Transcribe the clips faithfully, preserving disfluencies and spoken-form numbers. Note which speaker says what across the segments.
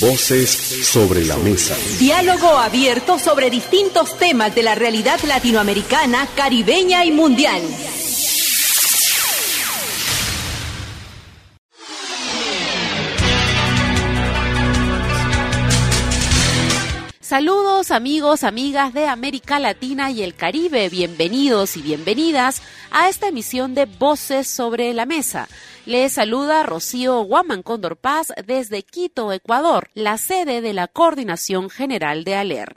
Speaker 1: Voces sobre la mesa.
Speaker 2: Diálogo abierto sobre distintos temas de la realidad latinoamericana, caribeña y mundial.
Speaker 3: Saludos amigos, amigas de América Latina y el Caribe, bienvenidos y bienvenidas a esta emisión de Voces sobre la Mesa. Les saluda Rocío Guamán Cóndor Paz desde Quito, Ecuador, la sede de la Coordinación General de ALER.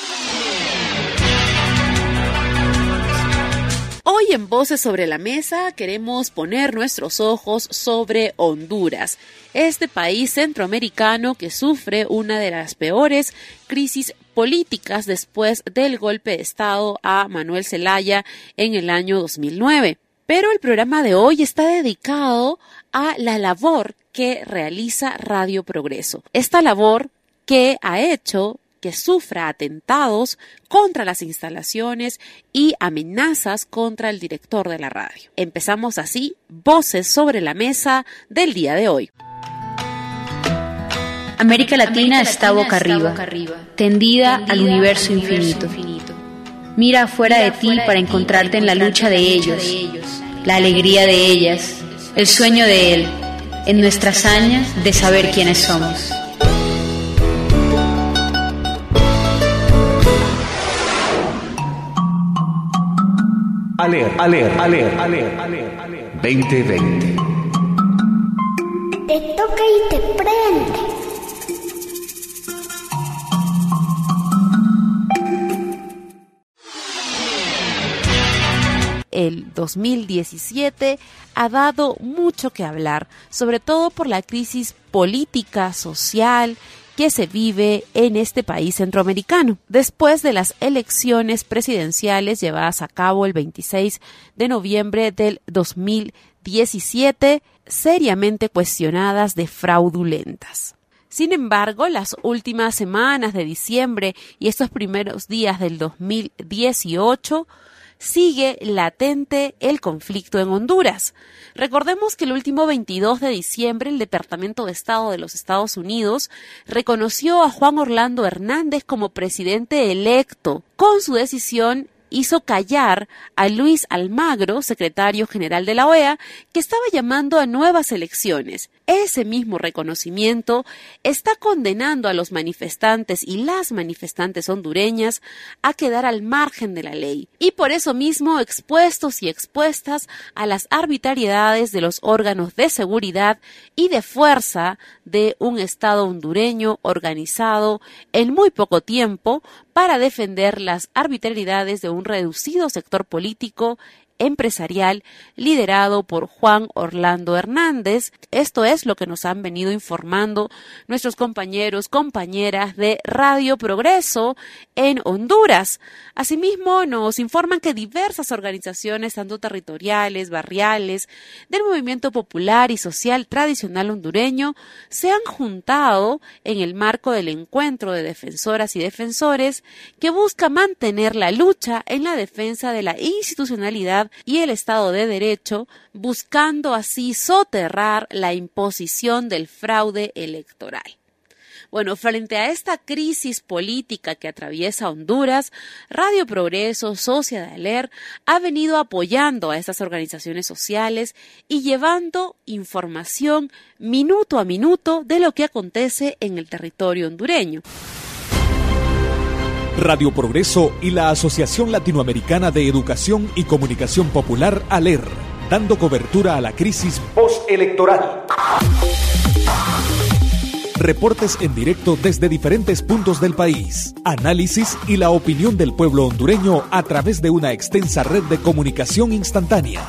Speaker 3: Hoy en Voces sobre la Mesa queremos poner nuestros ojos sobre Honduras, este país centroamericano que sufre una de las peores crisis políticas después del golpe de Estado a Manuel Zelaya en el año dos mil nueve. Pero el programa de hoy está dedicado a la labor que realiza Radio Progreso. Esta labor que ha hecho que sufra atentados contra las instalaciones y amenazas contra el director de la radio. Empezamos así Voces sobre la Mesa del día de hoy.
Speaker 4: América Latina está boca arriba, tendida al universo infinito. Mira afuera de ti para encontrarte en la lucha de ellos, la alegría de ellas, el sueño de él, en nuestra hazaña de saber quiénes somos.
Speaker 1: ALER, ALER, ALER, ALER, ALER, veinte veinte.
Speaker 5: Te toca y te prende.
Speaker 3: El dos mil diecisiete ha dado mucho que hablar, sobre todo por la crisis política, social, que se vive en este país centroamericano. Después de las elecciones presidenciales llevadas a cabo el veintiséis de noviembre del dos mil diecisiete, seriamente cuestionadas de fraudulentas. Sin embargo, las últimas semanas de diciembre y estos primeros días del dos mil dieciocho sigue latente el conflicto en Honduras. Recordemos que el último veintidós de diciembre el Departamento de Estado de los Estados Unidos reconoció a Juan Orlando Hernández como presidente electo. Con su decisión hizo callar a Luis Almagro, secretario general de la O E A, que estaba llamando a nuevas elecciones. Ese mismo reconocimiento está condenando a los manifestantes y las manifestantes hondureñas a quedar al margen de la ley y por eso mismo expuestos y expuestas a las arbitrariedades de los órganos de seguridad y de fuerza de un Estado hondureño organizado en muy poco tiempo para defender las arbitrariedades de un reducido sector político empresarial liderado por Juan Orlando Hernández. Esto es lo que nos han venido informando nuestros compañeros, compañeras de Radio Progreso en Honduras. Asimismo, nos informan que diversas organizaciones, tanto territoriales, barriales, del movimiento popular y social tradicional hondureño, se han juntado en el marco del encuentro de defensoras y defensores que busca mantener la lucha en la defensa de la institucionalidad y el Estado de Derecho, buscando así soterrar la imposición del fraude electoral. Bueno, frente a esta crisis política que atraviesa Honduras, Radio Progreso, socia de ALER, ha venido apoyando a estas organizaciones sociales y llevando información minuto a minuto de lo que acontece en el territorio hondureño.
Speaker 6: Radio Progreso y la Asociación Latinoamericana de Educación y Comunicación Popular ALER, dando cobertura a la crisis postelectoral. Reportes en directo desde diferentes puntos del país, análisis y la opinión del pueblo hondureño a través de una extensa red de comunicación instantánea.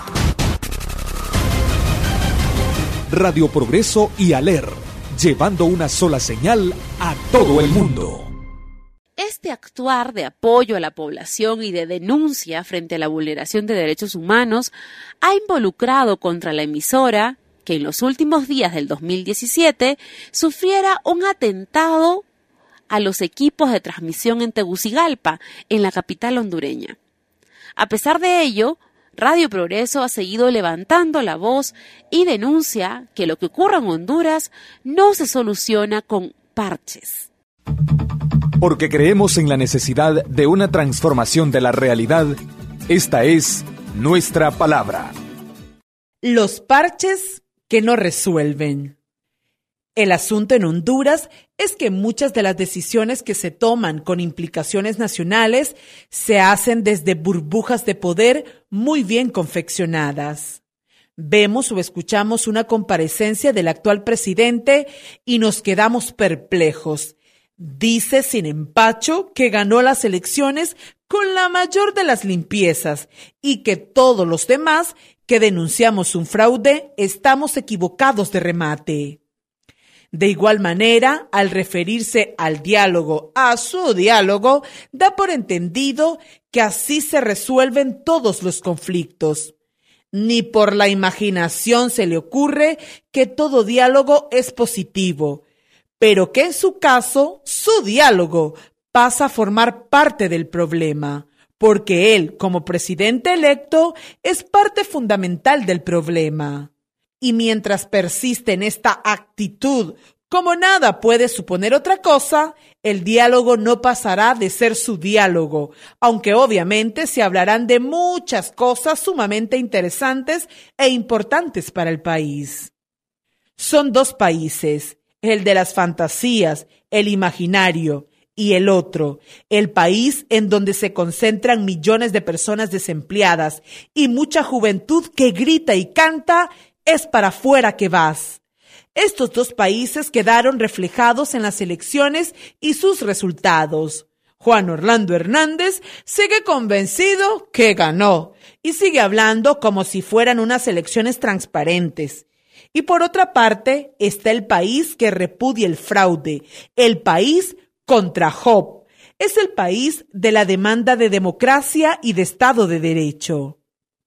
Speaker 6: Radio Progreso y ALER, llevando una sola señal a todo el mundo.
Speaker 3: Este actuar de apoyo a la población y de denuncia frente a la vulneración de derechos humanos ha involucrado contra la emisora que en los últimos días del dos mil diecisiete sufriera un atentado a los equipos de transmisión en Tegucigalpa, en la capital hondureña. A pesar de ello, Radio Progreso ha seguido levantando la voz y denuncia que lo que ocurre en Honduras no se soluciona con parches.
Speaker 6: Porque creemos en la necesidad de una transformación de la realidad, esta es nuestra palabra.
Speaker 7: Los parches que no resuelven. El asunto en Honduras es que muchas de las decisiones que se toman con implicaciones nacionales se hacen desde burbujas de poder muy bien confeccionadas. Vemos o escuchamos una comparecencia del actual presidente y nos quedamos perplejos. Dice sin empacho que ganó las elecciones con la mayor de las limpiezas y que todos los demás que denunciamos un fraude estamos equivocados de remate. De igual manera, al referirse al diálogo, a su diálogo, da por entendido que así se resuelven todos los conflictos. Ni por la imaginación se le ocurre que todo diálogo es positivo, pero que en su caso, su diálogo pasa a formar parte del problema, porque él, como presidente electo, es parte fundamental del problema. Y mientras persiste en esta actitud, como nada puede suponer otra cosa, el diálogo no pasará de ser su diálogo, aunque obviamente se hablarán de muchas cosas sumamente interesantes e importantes para el país. Son dos países, el de las fantasías, el imaginario, y el otro, el país en donde se concentran millones de personas desempleadas y mucha juventud que grita y canta, es para afuera que vas. Estos dos países quedaron reflejados en las elecciones y sus resultados. Juan Orlando Hernández sigue convencido que ganó y sigue hablando como si fueran unas elecciones transparentes. Y por otra parte está el país que repudia el fraude, el país contra Job. Es el país de la demanda de democracia y de Estado de Derecho.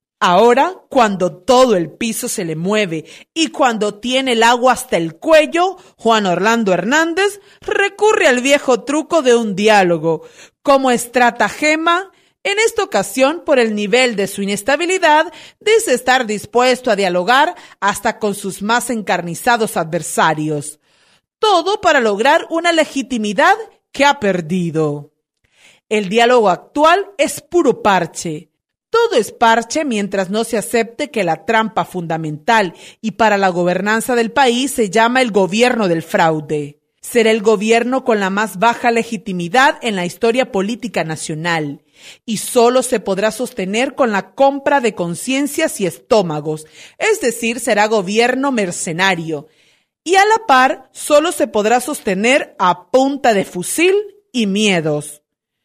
Speaker 7: Ahora, cuando todo el piso se le mueve y cuando tiene el agua hasta el cuello, Juan Orlando Hernández recurre al viejo truco de un diálogo. Como estratagema, en esta ocasión, por el nivel de su inestabilidad, dice estar dispuesto a dialogar hasta con sus más encarnizados adversarios. Todo para lograr una legitimidad que ha perdido. El diálogo actual es puro parche. Todo es parche mientras no se acepte que la trampa fundamental y para la gobernanza del país se llama el gobierno del fraude. Será el gobierno con la más baja legitimidad en la historia política nacional y solo se podrá sostener con la compra de conciencias y estómagos, es decir, será gobierno mercenario. Y a la par, solo se podrá sostener a punta de fusil y miedos.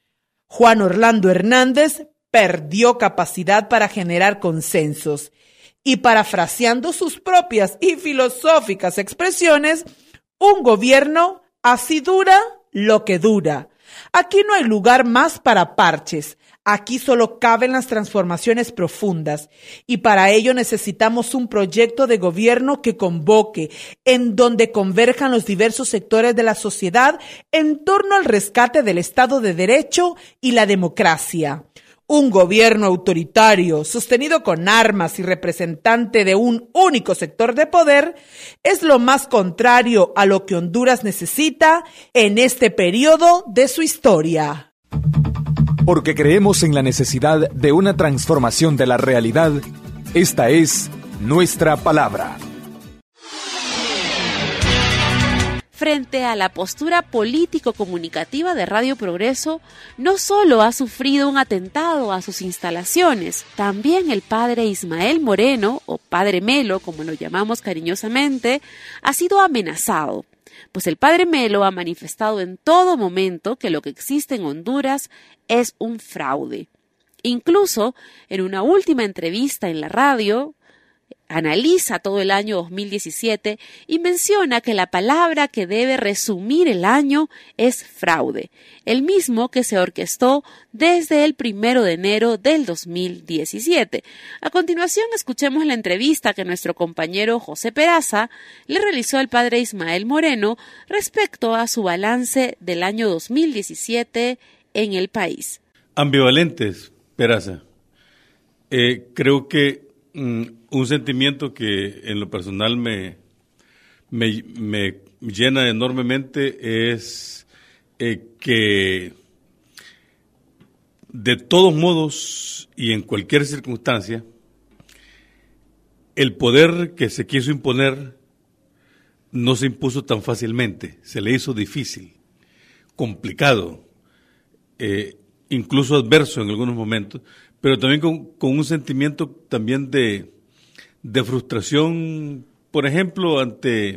Speaker 7: Juan Orlando Hernández perdió capacidad para generar consensos y, parafraseando sus propias y filosóficas expresiones, un gobierno así dura lo que dura. Aquí no hay lugar más para parches. Aquí solo caben las transformaciones profundas y para ello necesitamos un proyecto de gobierno que convoque, en donde converjan los diversos sectores de la sociedad en torno al rescate del Estado de Derecho y la democracia. Un gobierno autoritario, sostenido con armas y representante de un único sector de poder, es lo más contrario a lo que Honduras necesita en este periodo de su historia.
Speaker 6: Porque creemos en la necesidad de una transformación de la realidad, esta es nuestra palabra.
Speaker 3: Frente a la postura político-comunicativa de Radio Progreso, no solo ha sufrido un atentado a sus instalaciones, también el padre Ismael Moreno, o padre Melo, como lo llamamos cariñosamente, ha sido amenazado. Pues el padre Melo ha manifestado en todo momento que lo que existe en Honduras es un fraude. Incluso, en una última entrevista en la radio, analiza todo el año dos mil diecisiete y menciona que la palabra que debe resumir el año es fraude, el mismo que se orquestó desde el primero de enero del dos mil diecisiete. A continuación, escuchemos la entrevista que nuestro compañero José Peraza le realizó al padre Ismael Moreno respecto a su balance del año dos mil diecisiete en el país.
Speaker 8: Ambivalentes, Peraza. Eh, creo que mm, un sentimiento que en lo personal me, me, me llena enormemente es eh, que de todos modos y en cualquier circunstancia, el poder que se quiso imponer no se impuso tan fácilmente, se le hizo difícil, complicado, eh, incluso adverso en algunos momentos, pero también con, con un sentimiento también de, de frustración, por ejemplo, ante,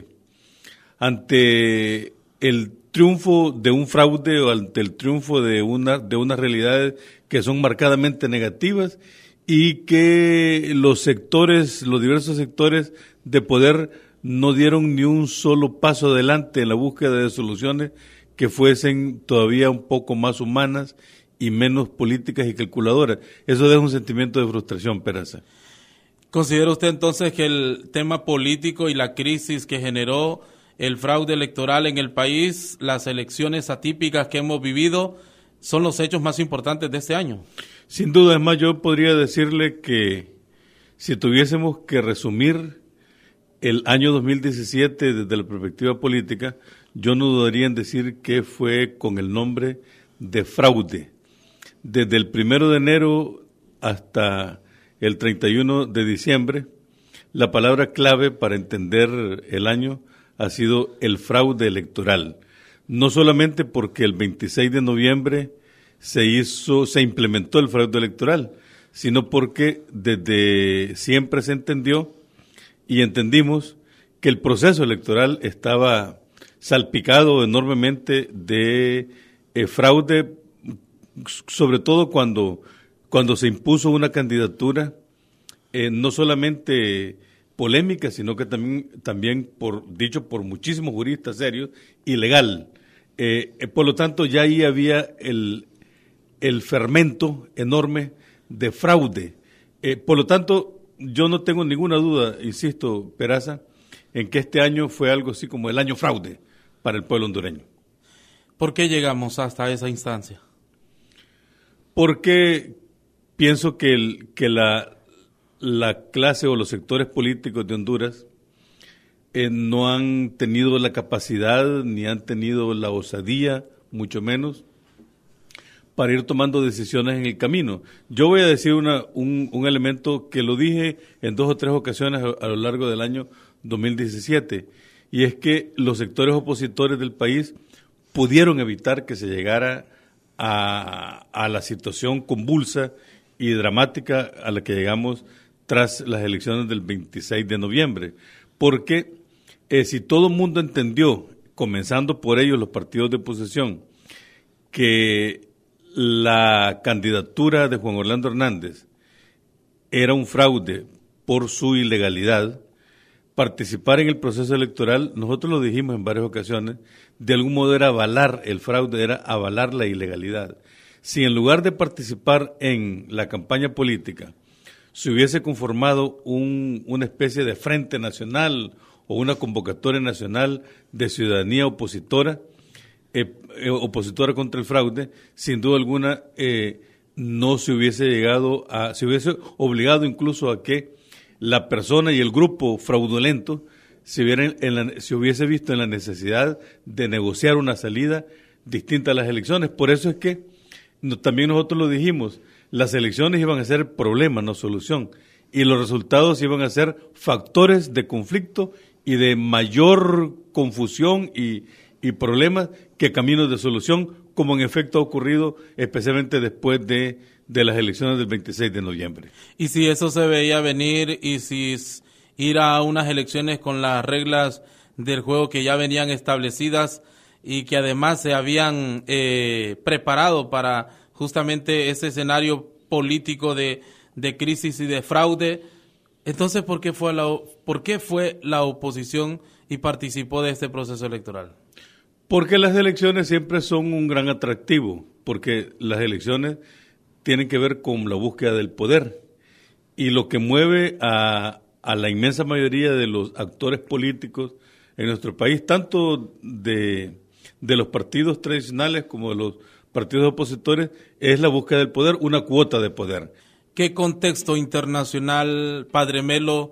Speaker 8: ante el triunfo de un fraude o ante el triunfo de una de unas realidades que son marcadamente negativas y que los sectores, los diversos sectores de poder no dieron ni un solo paso adelante en la búsqueda de soluciones que fuesen todavía un poco más humanas y menos políticas y calculadoras. Eso deja un sentimiento de frustración, Peraza.
Speaker 9: ¿Considera usted entonces que el tema político y la crisis que generó el fraude electoral en el país, las elecciones atípicas que hemos vivido, son los hechos más importantes de este año?
Speaker 8: Sin duda, es más, yo podría decirle que si tuviésemos que resumir el año dos mil diecisiete desde la perspectiva política, yo no dudaría en decir que fue con el nombre de fraude. Desde el primero de enero hasta el treinta y uno de diciembre, la palabra clave para entender el año ha sido el fraude electoral. No solamente porque el veintiséis de noviembre se hizo, se implementó el fraude electoral, sino porque desde siempre se entendió y entendimos que el proceso electoral estaba salpicado enormemente de eh, fraude, sobre todo cuando, cuando se impuso una candidatura eh, no solamente polémica, sino que también, también por, dicho por muchísimos juristas serios, ilegal. Eh, eh, por lo tanto, ya ahí había el, el fermento enorme de fraude. Eh, por lo tanto, yo no tengo ninguna duda, insisto, Peraza, en que este año fue algo así como el año fraude para el pueblo hondureño.
Speaker 9: ¿Por qué llegamos hasta esa instancia?
Speaker 8: Porque pienso que, el, que la, la clase o los sectores políticos de Honduras eh, no han tenido la capacidad ni han tenido la osadía, mucho menos, para ir tomando decisiones en el camino. Yo voy a decir una, un, un elemento que lo dije en dos o tres ocasiones a, a lo largo del año dos mil diecisiete, y es que los sectores opositores del país pudieron evitar que se llegara a, a la situación convulsa y dramática a la que llegamos tras las elecciones del veintiséis de noviembre, porque eh, si todo el mundo entendió, comenzando por ellos los partidos de oposición, que la candidatura de Juan Orlando Hernández era un fraude por su ilegalidad, participar en el proceso electoral, nosotros lo dijimos en varias ocasiones, de algún modo era avalar el fraude, era avalar la ilegalidad. Si en lugar de participar en la campaña política se hubiese conformado un, una especie de frente nacional o una convocatoria nacional de ciudadanía opositora, eh, eh, opositora contra el fraude, sin duda alguna eh, no se hubiese llegado a, se hubiese obligado incluso a que la persona y el grupo fraudulento se, hubieran en la, se hubiese visto en la necesidad de negociar una salida distinta a las elecciones. Por eso es que no, también nosotros lo dijimos, las elecciones iban a ser problema, no solución, y los resultados iban a ser factores de conflicto y de mayor confusión y, y problemas que caminos de solución, como en efecto ha ocurrido especialmente después de, de las elecciones del veintiséis de noviembre.
Speaker 9: Y si eso se veía venir y si ir a unas elecciones con las reglas del juego que ya venían establecidas y que además se habían eh, preparado para justamente ese escenario político de, de crisis y de fraude, entonces ¿por qué fue la, por qué fue la oposición y participó de este proceso electoral?
Speaker 8: Porque las elecciones siempre son un gran atractivo, porque las elecciones tienen que ver con la búsqueda del poder, y lo que mueve a, a la inmensa mayoría de los actores políticos en nuestro país, tanto de, de los partidos tradicionales como de los partidos opositores, es la búsqueda del poder, una cuota de poder.
Speaker 9: ¿Qué contexto internacional, Padre Melo,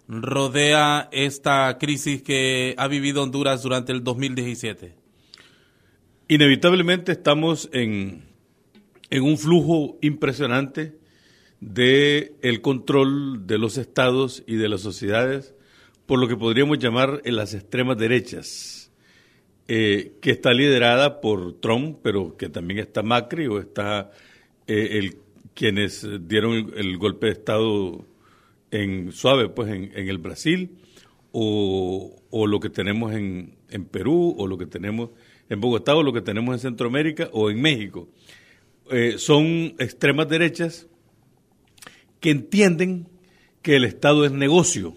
Speaker 9: rodea esta crisis que ha vivido Honduras durante el dos mil diecisiete?
Speaker 8: Inevitablemente estamos en, en un flujo impresionante de el control de los estados y de las sociedades por lo que podríamos llamar en las extremas derechas, eh, que está liderada por Trump, pero que también está Macri o está eh, el quienes dieron el, el golpe de estado en suave, pues en, en el Brasil, o, o lo que tenemos en, en Perú, o lo que tenemos en Bogotá, o lo que tenemos en Centroamérica, o en México. Eh, son extremas derechas que entienden que el Estado es negocio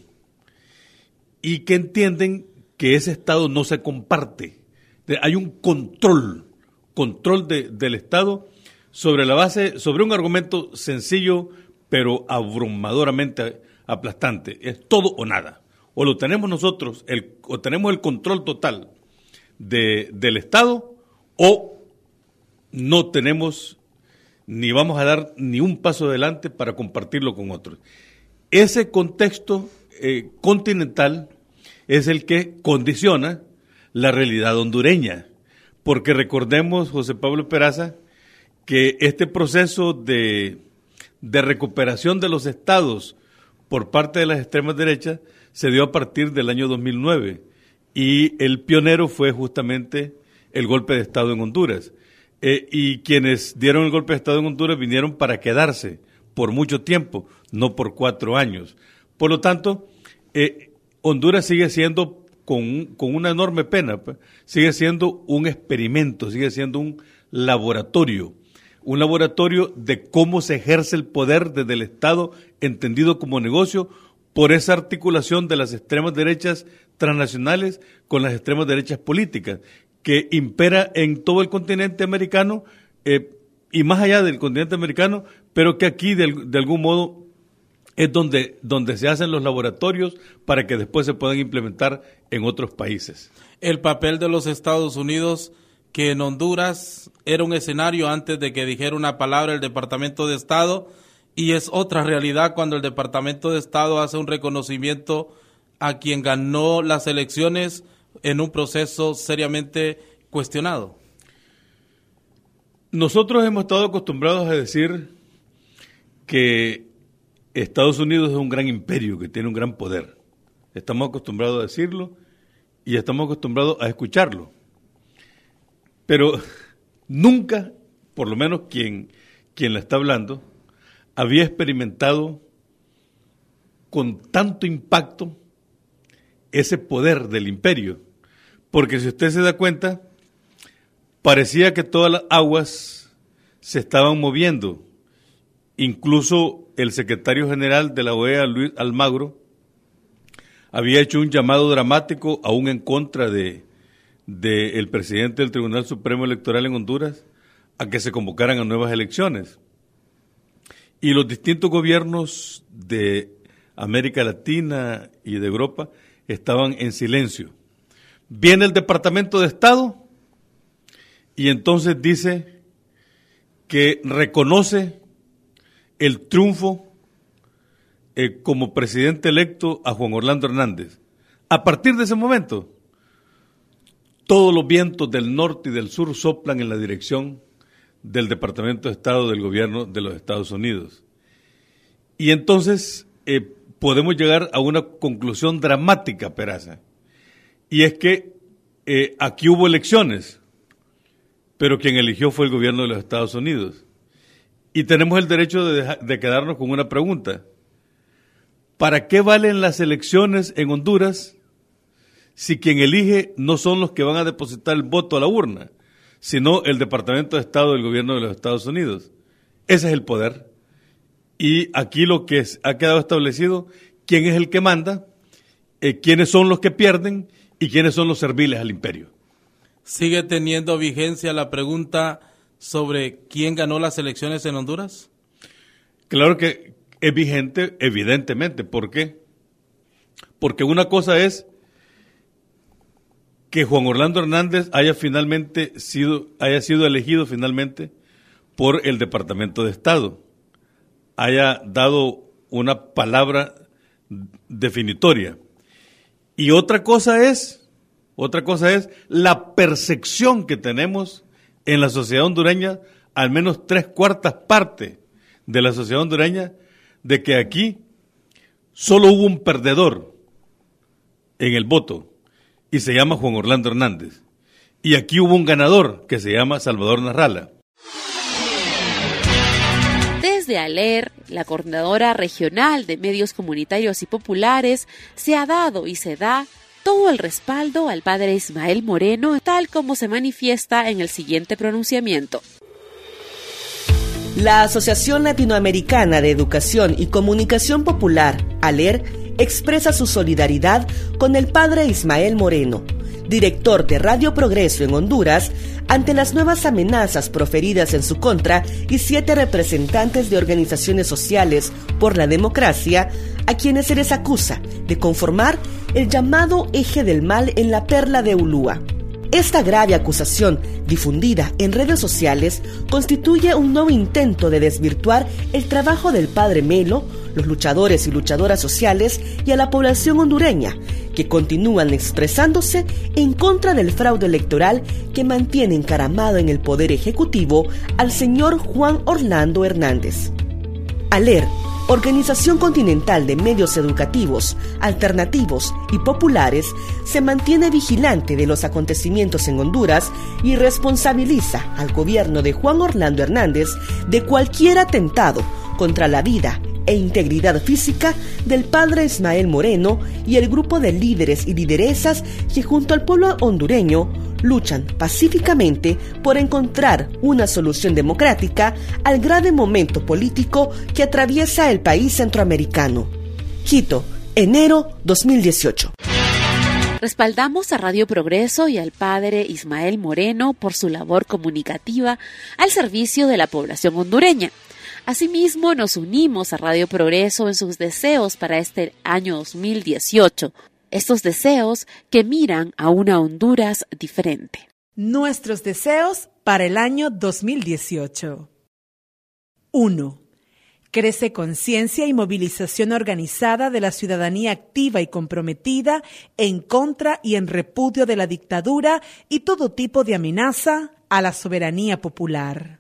Speaker 8: y que entienden que ese Estado no se comparte. Hay un control, control de, del Estado sobre la base, sobre un argumento sencillo, pero abrumadoramente aplastante. Es todo o nada. O lo tenemos nosotros, el, o tenemos el control total de, del Estado, o no tenemos ni vamos a dar ni un paso adelante para compartirlo con otros. Ese contexto eh, continental es el que condiciona la realidad hondureña, porque recordemos, José Pablo Peraza, que este proceso de, de recuperación de los estados por parte de las extremas derechas se dio a partir del año dos mil nueve, y el pionero fue justamente el golpe de Estado en Honduras. Eh, y quienes dieron el golpe de Estado en Honduras vinieron para quedarse por mucho tiempo, no por cuatro años. Por lo tanto, eh, Honduras sigue siendo, con, con una enorme pena, pues, sigue siendo un experimento, sigue siendo un laboratorio, un laboratorio de cómo se ejerce el poder desde el Estado entendido como negocio por esa articulación de las extremas derechas transnacionales con las extremas derechas políticas, que impera en todo el continente americano eh, y más allá del continente americano, pero que aquí de, de algún modo es donde, donde se hacen los laboratorios para que después se puedan implementar en otros países.
Speaker 9: El papel de los Estados Unidos, que en Honduras era un escenario antes de que dijera una palabra el Departamento de Estado, y es otra realidad cuando el Departamento de Estado hace un reconocimiento a quien ganó las elecciones en un proceso seriamente cuestionado.
Speaker 8: Nosotros hemos estado acostumbrados a decir que Estados Unidos es un gran imperio, que tiene un gran poder. Estamos acostumbrados a decirlo y estamos acostumbrados a escucharlo. Pero nunca, por lo menos quien, quien la está hablando, había experimentado con tanto impacto ese poder del imperio, porque si usted se da cuenta, parecía que todas las aguas se estaban moviendo. Incluso el secretario general de la O E A, Luis Almagro, había hecho un llamado dramático aún en contra de, de el presidente del Tribunal Supremo Electoral en Honduras a que se convocaran a nuevas elecciones. Y los distintos gobiernos de América Latina y de Europa estaban en silencio. Viene el Departamento de Estado y entonces dice que reconoce el triunfo eh, como presidente electo a Juan Orlando Hernández. A partir de ese momento, todos los vientos del norte y del sur soplan en la dirección del Departamento de Estado del gobierno de los Estados Unidos. Y entonces eh, podemos llegar a una conclusión dramática, Peraza, y es que eh, aquí hubo elecciones, pero quien eligió fue el gobierno de los Estados Unidos. Y tenemos el derecho de, dejar, de quedarnos con una pregunta. ¿Para qué valen las elecciones en Honduras si quien elige no son los que van a depositar el voto a la urna, sino el Departamento de Estado del gobierno de los Estados Unidos? Ese es el poder. Y aquí lo que es, ha quedado establecido, quién es el que manda, eh, quiénes son los que pierden y quiénes son los serviles al imperio.
Speaker 9: ¿Sigue teniendo vigencia la pregunta sobre quién ganó las elecciones en Honduras?
Speaker 8: Claro que es vigente, evidentemente. ¿Por qué? Porque una cosa es que Juan Orlando Hernández haya finalmente sido, haya sido elegido finalmente por el Departamento de Estado, haya dado una palabra definitoria. Y otra cosa es, otra cosa es la percepción que tenemos en la sociedad hondureña, al menos tres cuartas partes de la sociedad hondureña, de que aquí solo hubo un perdedor en el voto y se llama Juan Orlando Hernández. Y aquí hubo un ganador que se llama Salvador Narrala.
Speaker 3: Desde ALER, la coordinadora regional de medios comunitarios y populares, se ha dado y se da todo el respaldo al padre Ismael Moreno, tal como se manifiesta en el siguiente pronunciamiento.
Speaker 10: La Asociación Latinoamericana de Educación y Comunicación Popular, ALER, expresa su solidaridad con el padre Ismael Moreno, director de Radio Progreso en Honduras, ante las nuevas amenazas proferidas en su contra y siete representantes de organizaciones sociales por la democracia, a quienes se les acusa de conformar el llamado eje del mal en la perla de Ulúa. Esta grave acusación, difundida en redes sociales, constituye un nuevo intento de desvirtuar el trabajo del padre Melo, los luchadores y luchadoras sociales y a la población hondureña, que continúan expresándose en contra del fraude electoral que mantiene encaramado en el poder ejecutivo al señor Juan Orlando Hernández. ALER, Organización Continental de Medios Educativos, Alternativos y Populares, se mantiene vigilante de los acontecimientos en Honduras y responsabiliza al gobierno de Juan Orlando Hernández de cualquier atentado contra la vida e integridad física del padre Ismael Moreno y el grupo de líderes y lideresas que junto al pueblo hondureño luchan pacíficamente por encontrar una solución democrática al grave momento político que atraviesa el país centroamericano. Quito, enero dos mil dieciocho.
Speaker 3: Respaldamos a Radio Progreso y al padre Ismael Moreno por su labor comunicativa al servicio de la población hondureña. Asimismo, nos unimos a Radio Progreso en sus deseos para este año dos mil dieciocho. Estos deseos que miran a una Honduras diferente.
Speaker 7: Nuestros deseos para el año dos mil dieciocho. uno. Crece conciencia y movilización organizada de la ciudadanía activa y comprometida en contra y en repudio de la dictadura y todo tipo de amenaza a la soberanía popular.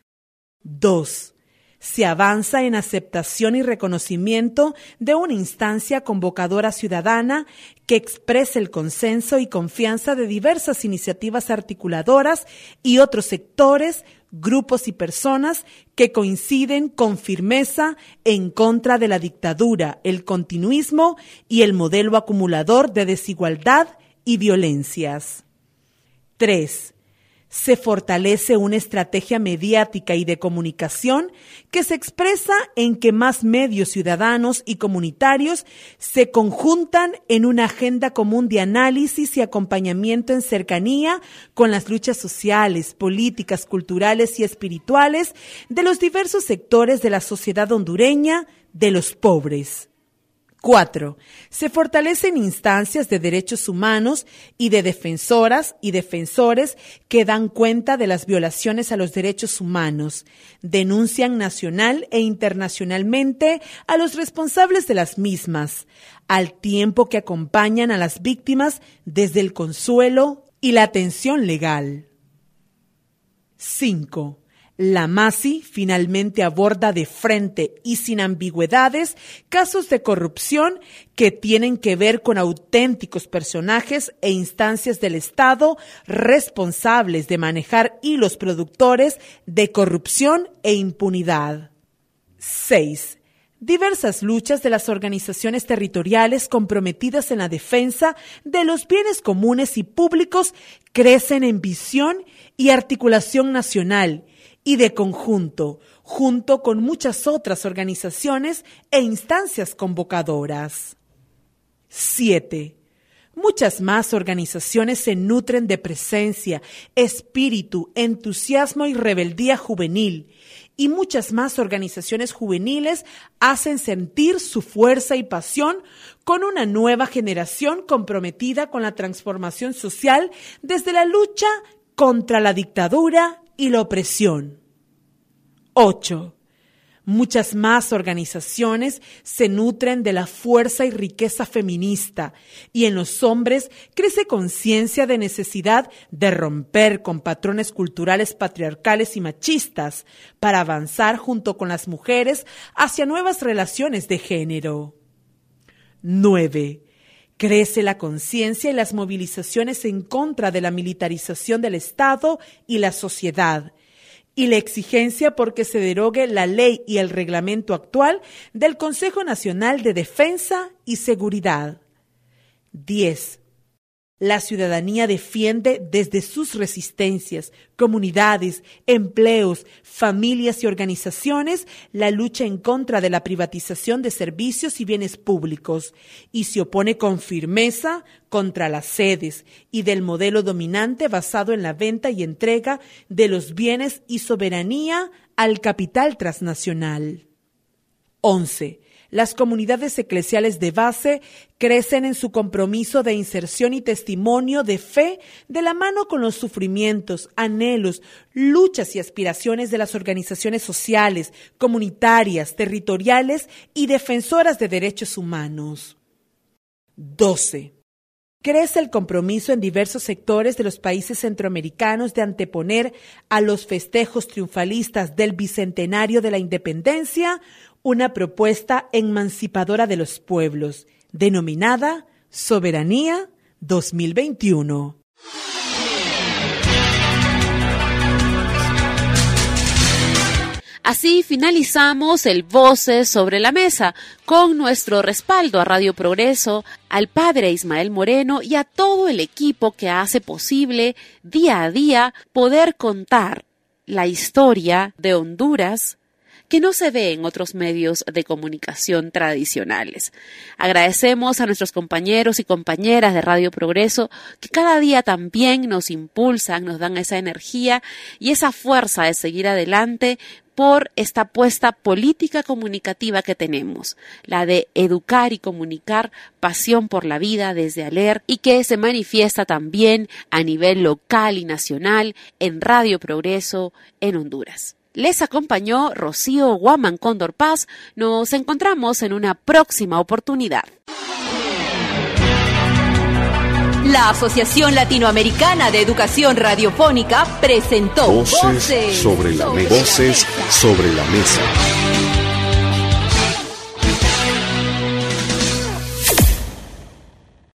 Speaker 7: dos. Se avanza en aceptación y reconocimiento de una instancia convocadora ciudadana que exprese el consenso y confianza de diversas iniciativas articuladoras y otros sectores, grupos y personas que coinciden con firmeza en contra de la dictadura, el continuismo y el modelo acumulador de desigualdad y violencias. tres. Se fortalece una estrategia mediática y de comunicación que se expresa en que más medios ciudadanos y comunitarios se conjuntan en una agenda común de análisis y acompañamiento en cercanía con las luchas sociales, políticas, culturales y espirituales de los diversos sectores de la sociedad hondureña, de los pobres. Cuatro. Se fortalecen instancias de derechos humanos y de defensoras y defensores que dan cuenta de las violaciones a los derechos humanos, denuncian nacional e internacionalmente a los responsables de las mismas, al tiempo que acompañan a las víctimas desde el consuelo y la atención legal. Cinco. La MASI finalmente aborda de frente y sin ambigüedades casos de corrupción que tienen que ver con auténticos personajes e instancias del Estado responsables de manejar hilos productores de corrupción e impunidad. Seis. Diversas luchas de las organizaciones territoriales comprometidas en la defensa de los bienes comunes y públicos crecen en visión y articulación nacional y de conjunto, junto con muchas otras organizaciones e instancias convocadoras. Siete. Muchas más organizaciones se nutren de presencia, espíritu, entusiasmo y rebeldía juvenil, y muchas más organizaciones juveniles hacen sentir su fuerza y pasión con una nueva generación comprometida con la transformación social desde la lucha contra la dictadura y la opresión. Ocho. Muchas más organizaciones se nutren de la fuerza y riqueza feminista, y en los hombres crece conciencia de necesidad de romper con patrones culturales patriarcales y machistas para avanzar junto con las mujeres hacia nuevas relaciones de género. nueve. Crece la conciencia y las movilizaciones en contra de la militarización del Estado y la sociedad, y la exigencia porque se derogue la ley y el reglamento actual del Consejo Nacional de Defensa y Seguridad. diez. La ciudadanía defiende desde sus resistencias, comunidades, empleos, familias y organizaciones la lucha en contra de la privatización de servicios y bienes públicos y se opone con firmeza contra las sedes y del modelo dominante basado en la venta y entrega de los bienes y soberanía al capital transnacional. once. Las comunidades eclesiales de base crecen en su compromiso de inserción y testimonio de fe de la mano con los sufrimientos, anhelos, luchas y aspiraciones de las organizaciones sociales, comunitarias, territoriales y defensoras de derechos humanos. doce. Crece el compromiso en diversos sectores de los países centroamericanos de anteponer a los festejos triunfalistas del bicentenario de la independencia una propuesta emancipadora de los pueblos, denominada Soberanía dos mil veintiuno.
Speaker 3: Así finalizamos el Voces sobre la Mesa, con nuestro respaldo a Radio Progreso, al padre Ismael Moreno y a todo el equipo que hace posible día a día poder contar la historia de Honduras que no se ve en otros medios de comunicación tradicionales. Agradecemos a nuestros compañeros y compañeras de Radio Progreso que cada día también nos impulsan, nos dan esa energía y esa fuerza de seguir adelante por esta apuesta política comunicativa que tenemos, la de educar y comunicar pasión por la vida desde ALER y que se manifiesta también a nivel local y nacional en Radio Progreso en Honduras. Les acompañó Rocío Guamán Cóndor Paz. Nos encontramos en una próxima oportunidad.
Speaker 2: La Asociación Latinoamericana de Educación Radiofónica presentó
Speaker 1: Voces, Voces sobre la Mesa. Voces sobre la Mesa.